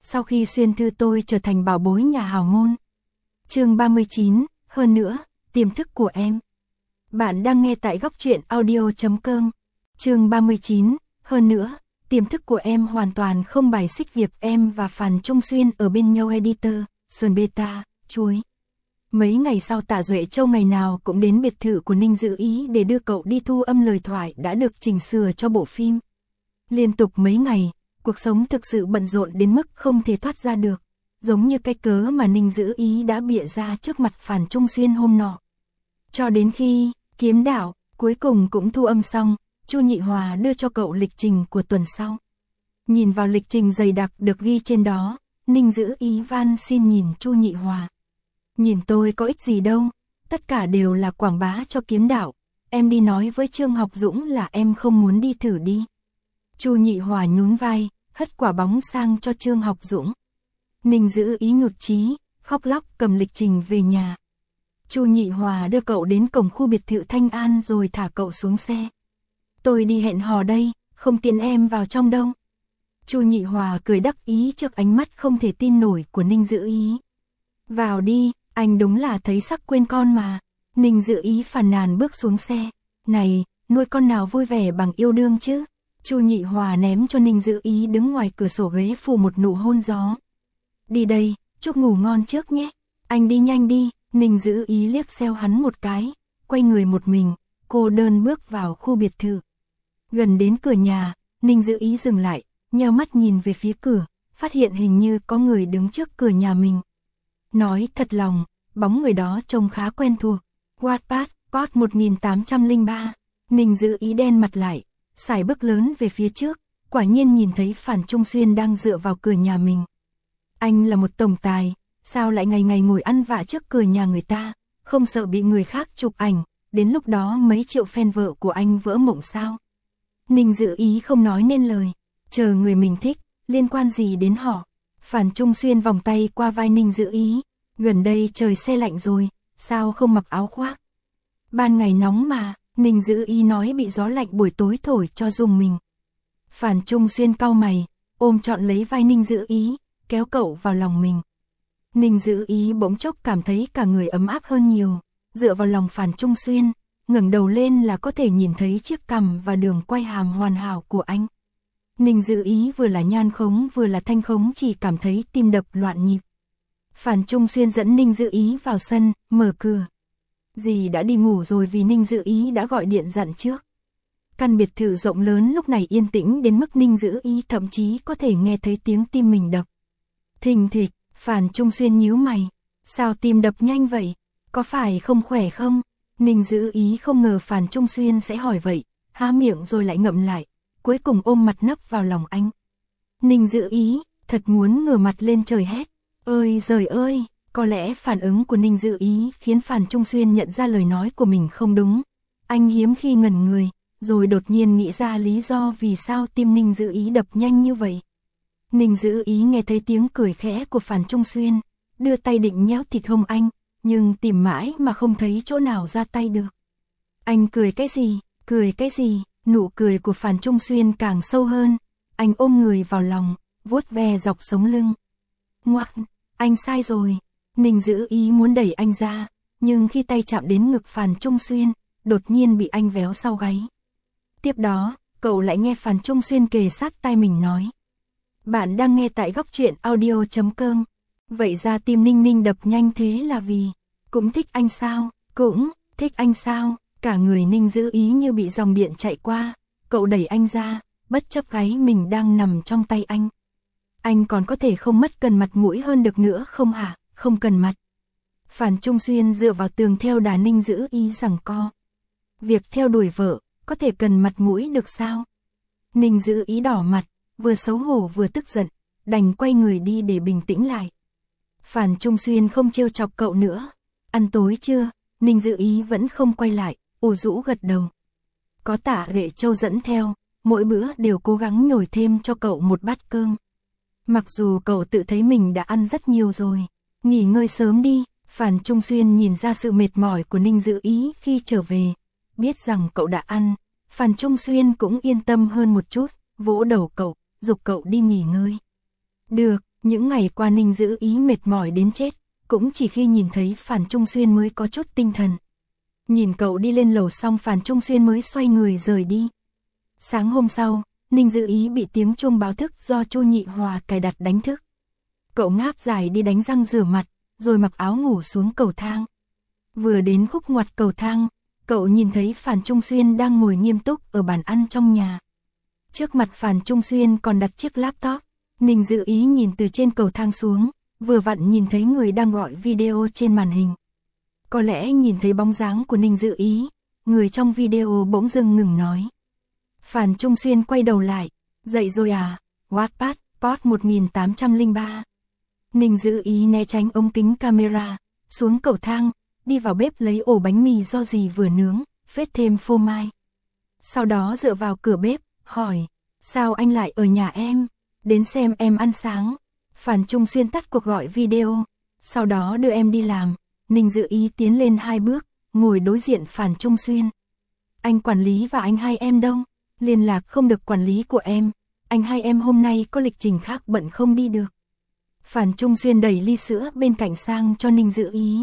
sau khi xuyên thư tôi trở thành bảo bối nhà hào môn. Chương 39, hơn nữa, tiềm thức của em. Bạn đang nghe tại góc truyện audio.com. Chương 39, hơn nữa, tiềm thức của em hoàn toàn không bài xích việc em và Phàn Trung Xuyên ở bên nhau. Editor, Sơn Beta, chuối. Mấy ngày sau Tạ Duệ Châu ngày nào cũng đến biệt thự của Ninh Dự Ý để đưa cậu đi thu âm lời thoại đã được chỉnh sửa cho bộ phim. Liên tục mấy ngày, cuộc sống thực sự bận rộn đến mức không thể thoát ra được, giống như cái cớ mà Ninh Dự Ý đã bịa ra trước mặt Phàn Trung Xuyên hôm nọ. Cho đến khi Kiếm Đạo cuối cùng cũng thu âm xong, Chu Nhị Hòa đưa cho cậu lịch trình của tuần sau. Nhìn vào lịch trình dày đặc được ghi trên đó, Ninh Dự Ý van xin nhìn Chu Nhị Hòa. Nhìn tôi có ích gì đâu, tất cả đều là quảng bá cho Kiếm Đạo, em đi nói với Trương Học Dũng là em không muốn đi thử đi. Chu Nhị Hòa nhún vai, hất quả bóng sang cho Trương Học Dũng. Ninh Dự Ý nhụt chí, khóc lóc cầm lịch trình về nhà. Chu Nhị Hòa đưa cậu đến cổng khu biệt thự Thanh An rồi thả cậu xuống xe. Tôi đi hẹn hò đây, không tiện em vào trong đâu. Chu Nhị Hòa cười đắc ý trước ánh mắt không thể tin nổi của Ninh Dự Ý. Vào đi, anh đúng là thấy sắc quên con mà. Ninh Dự Ý phàn nàn bước xuống xe. Này, nuôi con nào vui vẻ bằng yêu đương chứ? Chu Nhị Hòa ném cho Ninh Dự Ý đứng ngoài cửa sổ ghế phủ một nụ hôn gió. Đi đây, chúc ngủ ngon trước nhé. Anh đi nhanh đi. Ninh Dự Ý liếc xéo hắn một cái, quay người một mình, cô đơn bước vào khu biệt thự. Gần đến cửa nhà, Ninh Dự Ý dừng lại, nheo mắt nhìn về phía cửa, phát hiện hình như có người đứng trước cửa nhà mình. Nói thật lòng, bóng người đó trông khá quen thuộc. Wattpad, pod 1803. Ninh Dự Ý đen mặt lại, sải bước lớn về phía trước, quả nhiên nhìn thấy Phàn Trung Xuyên đang dựa vào cửa nhà mình. Anh là một tổng tài, sao lại ngày ngày ngồi ăn vạ trước cửa nhà người ta, không sợ bị người khác chụp ảnh, đến lúc đó mấy triệu fan vợ của anh vỡ mộng sao? Ninh Dự Ý không nói nên lời, chờ người mình thích, liên quan gì đến họ? Phàn Trung Xuyên vòng tay qua vai Ninh Dự Ý, gần đây trời se lạnh rồi, sao không mặc áo khoác? Ban ngày nóng mà, Ninh Dự Ý nói bị gió lạnh buổi tối thổi cho rùng mình. Phàn Trung Xuyên cau mày, ôm trọn lấy vai Ninh Dự Ý, kéo cậu vào lòng mình. Ninh Dự Ý bỗng chốc cảm thấy cả người ấm áp hơn nhiều, dựa vào lòng Phàn Trung Xuyên, ngẩng đầu lên là có thể nhìn thấy chiếc cằm và đường quay hàm hoàn hảo của anh. Ninh Dự Ý vừa là nhan khống vừa là thanh khống, chỉ cảm thấy tim đập loạn nhịp. Phàn Trung Xuyên dẫn Ninh Dự Ý vào sân, mở cửa. Dì đã đi ngủ rồi vì Ninh Dự Ý đã gọi điện dặn trước. Căn biệt thự rộng lớn lúc này yên tĩnh đến mức Ninh Dự Ý thậm chí có thể nghe thấy tiếng tim mình đập. Thình thịch. Phàn Trung Xuyên nhíu mày, sao tim đập nhanh vậy, có phải không khỏe không? Ninh Dự Ý không ngờ Phàn Trung Xuyên sẽ hỏi vậy, há miệng rồi lại ngậm lại, cuối cùng ôm mặt nấp vào lòng anh. Ninh Dự Ý, thật muốn ngửa mặt lên trời hét, ơi giời ơi, có lẽ phản ứng của Ninh Dự Ý khiến Phàn Trung Xuyên nhận ra lời nói của mình không đúng. Anh hiếm khi ngẩn người, rồi đột nhiên nghĩ ra lý do vì sao tim Ninh Dự Ý đập nhanh như vậy. Ninh Dự Ý nghe thấy tiếng cười khẽ của Phàn Trung Xuyên, đưa tay định nhéo thịt hông anh, nhưng tìm mãi mà không thấy chỗ nào ra tay được. Anh cười cái gì, cười cái gì, nụ cười của Phàn Trung Xuyên càng sâu hơn, anh ôm người vào lòng, vuốt ve dọc sống lưng. Ngoặc, anh sai rồi. Ninh Dự Ý muốn đẩy anh ra, nhưng khi tay chạm đến ngực Phàn Trung Xuyên, đột nhiên bị anh véo sau gáy. Tiếp đó, cậu lại nghe Phàn Trung Xuyên kề sát tai mình nói. Bạn đang nghe tại góc truyện audio.com. Vậy ra tim Ninh Ninh đập nhanh thế là vì cũng thích anh sao? Cũng thích anh sao? Cả người Ninh Dự Ý như bị dòng điện chạy qua, cậu đẩy anh ra, bất chấp gáy mình đang nằm trong tay anh. Anh còn có thể không mất cần mặt mũi hơn được nữa không hả? Không cần mặt. Phàn Trung Xuyên dựa vào tường theo đà Ninh Dự Ý giằng co. Việc theo đuổi vợ, có thể cần mặt mũi được sao? Ninh Dự Ý đỏ mặt, vừa xấu hổ vừa tức giận, đành quay người đi để bình tĩnh lại. Phàn Trung Xuyên không trêu chọc cậu nữa. Ăn tối chưa? Ninh Dự Ý vẫn không quay lại, ủ rũ gật đầu. Có Tạ Duệ Châu dẫn theo, mỗi bữa đều cố gắng nhồi thêm cho cậu một bát cơm. Mặc dù cậu tự thấy mình đã ăn rất nhiều rồi. Nghỉ ngơi sớm đi. Phàn Trung Xuyên nhìn ra sự mệt mỏi của Ninh Dự Ý khi trở về, biết rằng cậu đã ăn, Phàn Trung Xuyên cũng yên tâm hơn một chút, vỗ đầu cậu, giục cậu đi nghỉ ngơi. Được, Những ngày qua Ninh Dữ Ý mệt mỏi đến chết, cũng chỉ khi nhìn thấy Phàn Trung Xuyên mới có chút tinh thần. Nhìn cậu đi lên lầu xong Phàn Trung Xuyên mới xoay người rời đi. Sáng hôm sau, Ninh Dữ Ý bị tiếng chuông báo thức do Chu Nhị Hòa cài đặt đánh thức. Cậu ngáp dài đi đánh răng rửa mặt, rồi mặc áo ngủ xuống cầu thang. Vừa đến khúc ngoặt cầu thang, cậu nhìn thấy Phàn Trung Xuyên đang ngồi nghiêm túc ở bàn ăn trong nhà. Trước mặt Phàn Trung Xuyên còn đặt chiếc laptop. Ninh Dữ Ý nhìn từ trên cầu thang xuống, vừa vặn nhìn thấy người đang gọi video trên màn hình. Có lẽ nhìn thấy bóng dáng của Ninh Dữ Ý, người trong video bỗng dưng ngừng nói. Phàn Trung Xuyên quay đầu lại, dậy rồi à, Wattpad, Pod 1803. Ninh Dữ Ý né tránh ống kính camera, xuống cầu thang, đi vào bếp lấy ổ bánh mì do dì vừa nướng, phết thêm phô mai. Sau đó dựa vào cửa bếp, hỏi, sao anh lại ở nhà em? Đến xem em ăn sáng. Phàn Trung Xuyên tắt cuộc gọi video, sau đó đưa em đi làm. Ninh Dữ Ý tiến lên 2 bước, ngồi đối diện Phàn Trung Xuyên. Anh quản lý và anh hai em đâu? Liên lạc không được quản lý của em. Anh hai em hôm nay có lịch trình khác bận không đi được. Phàn Trung Xuyên đẩy ly sữa bên cạnh sang cho Ninh Dữ Ý.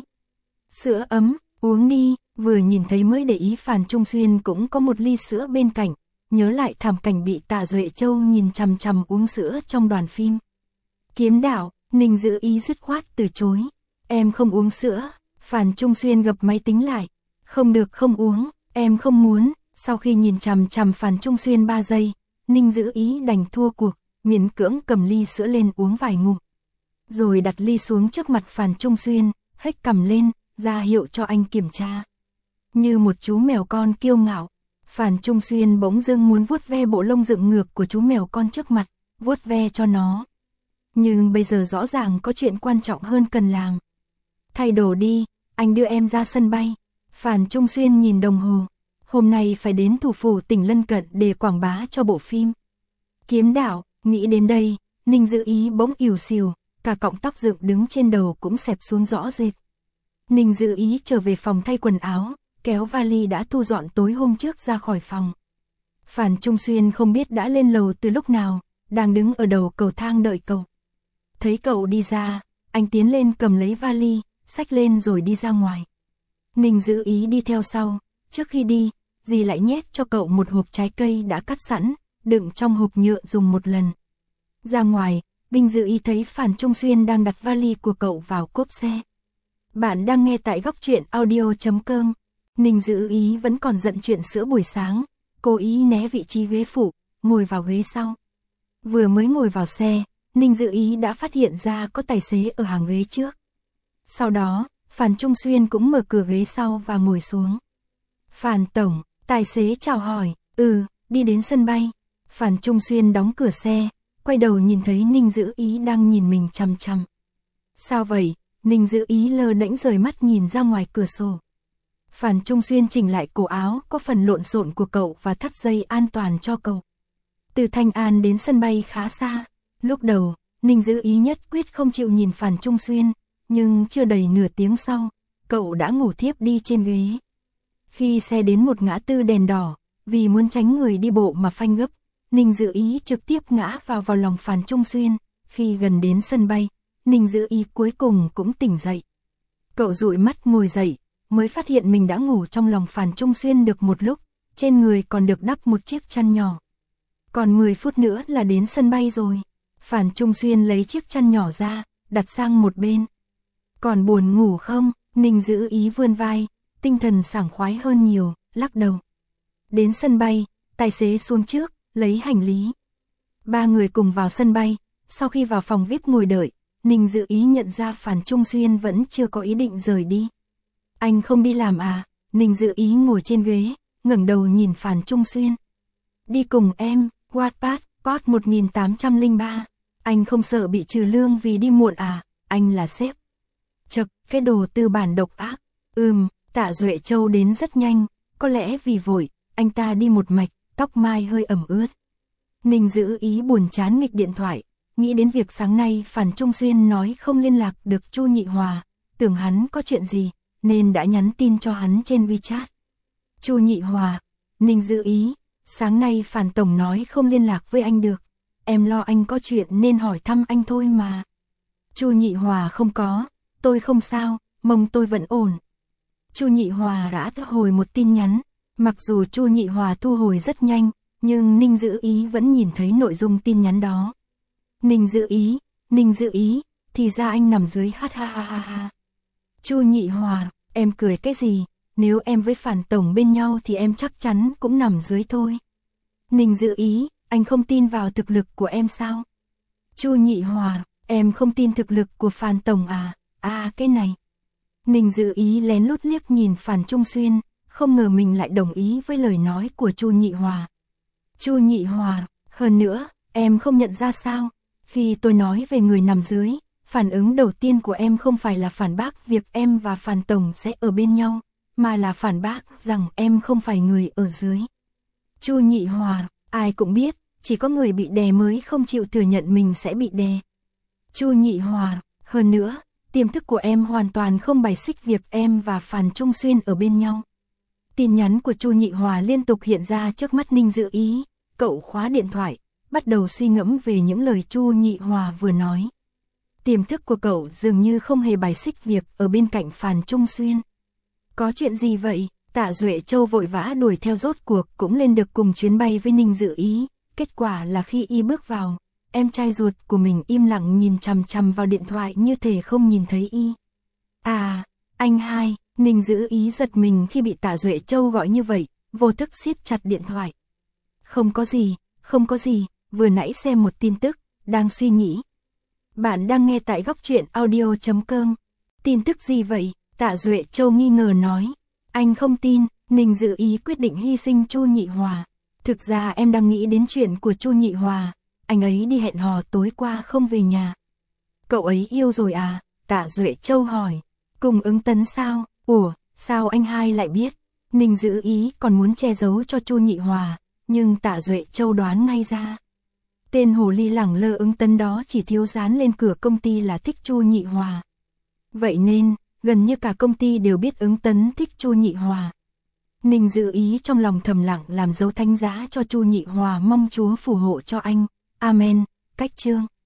Sữa ấm, uống đi. Vừa nhìn thấy mới để ý Phàn Trung Xuyên cũng có một ly sữa bên cạnh. Nhớ lại thảm cảnh bị Tạ Duệ Châu nhìn chằm chằm uống sữa trong đoàn phim. Kiếm đạo, Ninh Dữ Ý dứt khoát từ chối. Em không uống sữa. Phàn Trung Xuyên gập máy tính lại. Không được, không uống, em không muốn. Sau khi nhìn chằm chằm Phàn Trung Xuyên 3 giây, Ninh Dữ Ý đành thua cuộc, miễn cưỡng cầm ly sữa lên uống vài ngụm. Rồi đặt ly xuống trước mặt Phàn Trung Xuyên, hếch cằm lên, ra hiệu cho anh kiểm tra. Như một chú mèo con kiêu ngạo, Phàn Trung Xuyên bỗng dưng muốn vuốt ve bộ lông dựng ngược của chú mèo con trước mặt, vuốt ve cho nó. Nhưng bây giờ rõ ràng có chuyện quan trọng hơn cần làm. Thay đồ đi, anh đưa em ra sân bay. Phàn Trung Xuyên nhìn đồng hồ. Hôm nay phải đến thủ phủ tỉnh lân cận để quảng bá cho bộ phim. Kiếm đạo, nghĩ đến đây, Ninh Dữ Ý bỗng ỉu xìu, cả cọng tóc dựng đứng trên đầu cũng xẹp xuống rõ rệt. Ninh Dữ Ý trở về phòng thay quần áo, kéo vali đã thu dọn tối hôm trước ra khỏi phòng. Phàn Trung Xuyên không biết đã lên lầu từ lúc nào, đang đứng ở đầu cầu thang đợi cậu. Thấy cậu đi ra, anh tiến lên cầm lấy vali, xách lên rồi đi ra ngoài. Ninh Dữ Ý đi theo sau, trước khi đi, dì lại nhét cho cậu một hộp trái cây đã cắt sẵn, đựng trong hộp nhựa dùng một lần. Ra ngoài, Ninh Dữ Ý thấy Phàn Trung Xuyên đang đặt vali của cậu vào cốp xe. Bạn đang nghe tại góc truyện audio.com. Ninh Dữ Ý vẫn còn giận chuyện sữa buổi sáng, cố ý né vị trí ghế phụ, ngồi vào ghế sau. Vừa mới ngồi vào xe, Ninh Dữ Ý đã phát hiện ra có tài xế ở hàng ghế trước. Sau đó, Phàn Trung Xuyên cũng mở cửa ghế sau và ngồi xuống. Phàn tổng, tài xế chào hỏi, đi đến sân bay. Phàn Trung Xuyên đóng cửa xe, quay đầu nhìn thấy Ninh Dữ Ý đang nhìn mình chằm chằm. Sao vậy? Ninh Dữ Ý lơ đễnh rời mắt nhìn ra ngoài cửa sổ. Phàn Trung Xuyên chỉnh lại cổ áo có phần lộn xộn của cậu và thắt dây an toàn cho cậu. Từ Thanh An đến sân bay khá xa. Lúc đầu, Ninh Dữ Ý nhất quyết không chịu nhìn Phàn Trung Xuyên, nhưng chưa đầy nửa tiếng sau, cậu đã ngủ thiếp đi trên ghế. Khi xe đến một ngã tư đèn đỏ, vì muốn tránh người đi bộ mà phanh gấp, Ninh Dữ Ý trực tiếp ngã vào lòng Phàn Trung Xuyên. Khi gần đến sân bay, Ninh Dữ Ý cuối cùng cũng tỉnh dậy. Cậu dụi mắt ngồi dậy, mới phát hiện mình đã ngủ trong lòng Phàn Trung Xuyên được một lúc, trên người còn được đắp một chiếc chăn nhỏ. Còn 10 phút nữa là đến sân bay rồi. Phàn Trung Xuyên lấy chiếc chăn nhỏ ra, đặt sang một bên. Còn buồn ngủ không? Ninh Dữ Ý vươn vai, tinh thần sảng khoái hơn nhiều, lắc đầu. Đến sân bay, tài xế xuống trước, lấy hành lý. 3 người cùng vào sân bay, sau khi vào phòng VIP ngồi đợi, Ninh Dữ Ý nhận ra Phàn Trung Xuyên vẫn chưa có ý định rời đi. Anh không đi làm à? Ninh Dữ Ý ngồi trên ghế, ngẩng đầu nhìn Phàn Trung Xuyên. Đi cùng em, Wattpad, Pod 1803. Anh không sợ bị trừ lương vì đi muộn à? Anh là sếp. Chậc, cái đồ tư bản độc ác. Tạ Duệ Châu đến rất nhanh, có lẽ vì vội, anh ta đi một mạch, tóc mai hơi ẩm ướt. Ninh Dữ Ý buồn chán nghịch điện thoại, nghĩ đến việc sáng nay Phàn Trung Xuyên nói không liên lạc được Chu Nhị Hòa, tưởng hắn có chuyện gì, nên đã nhắn tin cho hắn trên WeChat. Chu Nhị Hòa, Ninh Dữ Ý, sáng nay Phàn tổng nói không liên lạc với anh được, em lo anh có chuyện nên hỏi thăm anh thôi mà. Chu Nhị Hòa không có, tôi không sao, mông tôi vẫn ổn. Chu Nhị Hòa đã hồi một tin nhắn, mặc dù Chu Nhị Hòa thu hồi rất nhanh, nhưng Ninh Dữ Ý vẫn nhìn thấy nội dung tin nhắn đó. Ninh Dữ Ý, thì ra anh nằm dưới ha ha ha ha ha. Chu Nhị Hòa, em cười cái gì, nếu em với Phản tổng bên nhau thì em chắc chắn cũng nằm dưới thôi. Ninh Dữ Ý, anh không tin vào thực lực của em sao? Chu Nhị Hòa, em không tin thực lực của Phản tổng à? À cái này. Ninh Dữ Ý lén lút liếc nhìn Phản Trung Xuyên, không ngờ mình lại đồng ý với lời nói của Chu Nhị Hòa. Chu Nhị Hòa, hơn nữa, em không nhận ra sao? Khi tôi nói về người nằm dưới, phản ứng đầu tiên của em không phải là phản bác việc em và Phản tổng sẽ ở bên nhau, mà là phản bác rằng em không phải người ở dưới. Chu Nhị Hòa, ai cũng biết, chỉ có người bị đè mới không chịu thừa nhận mình sẽ bị đè. Chu Nhị Hòa, hơn nữa, tiềm thức của em hoàn toàn không bài xích việc em và Phản Trung Xuyên ở bên nhau. Tin nhắn của Chu Nhị Hòa liên tục hiện ra trước mắt Ninh Dữ Ý, cậu khóa điện thoại, bắt đầu suy ngẫm về những lời Chu Nhị Hòa vừa nói. Tiềm thức của cậu dường như không hề bài xích việc ở bên cạnh Phản Trung Xuyên. Có chuyện gì vậy? Tạ Duệ Châu vội vã đuổi theo, rốt cuộc cũng lên được cùng chuyến bay với Ninh Dữ Ý. Kết quả là khi y bước vào, em trai ruột của mình im lặng nhìn chằm chằm vào điện thoại như thể không nhìn thấy y. À, anh hai. Ninh Dữ Ý giật mình khi bị Tạ Duệ Châu gọi như vậy, vô thức siết chặt điện thoại. Không có gì, vừa nãy xem một tin tức, đang suy nghĩ. Bạn đang nghe tại Góc Truyện Audio.com. Tin tức gì vậy? Tạ Duệ Châu nghi ngờ nói. Anh không tin. Ninh Dữ Ý quyết định hy sinh Chu Nhị Hòa. Thực ra em đang nghĩ đến chuyện của Chu Nhị Hòa. Anh ấy đi hẹn hò tối qua không về nhà. Cậu ấy yêu rồi à? Tạ Duệ Châu hỏi. Cùng Ứng Tấn sao? Ủa, sao anh hai lại biết? Ninh Dữ Ý còn muốn che giấu cho Chu Nhị Hòa, nhưng Tạ Duệ Châu đoán ngay ra. Tên hồ ly lẳng lơ Ứng Tấn đó chỉ thiếu dán lên cửa công ty là thích Chu Nhị Hòa. Vậy nên, gần như cả công ty đều biết Ứng Tấn thích Chu Nhị Hòa. Ninh Dữ Ý trong lòng thầm lặng làm dấu thánh giá cho Chu Nhị Hòa, mong Chúa phù hộ cho anh. Amen. Cách chương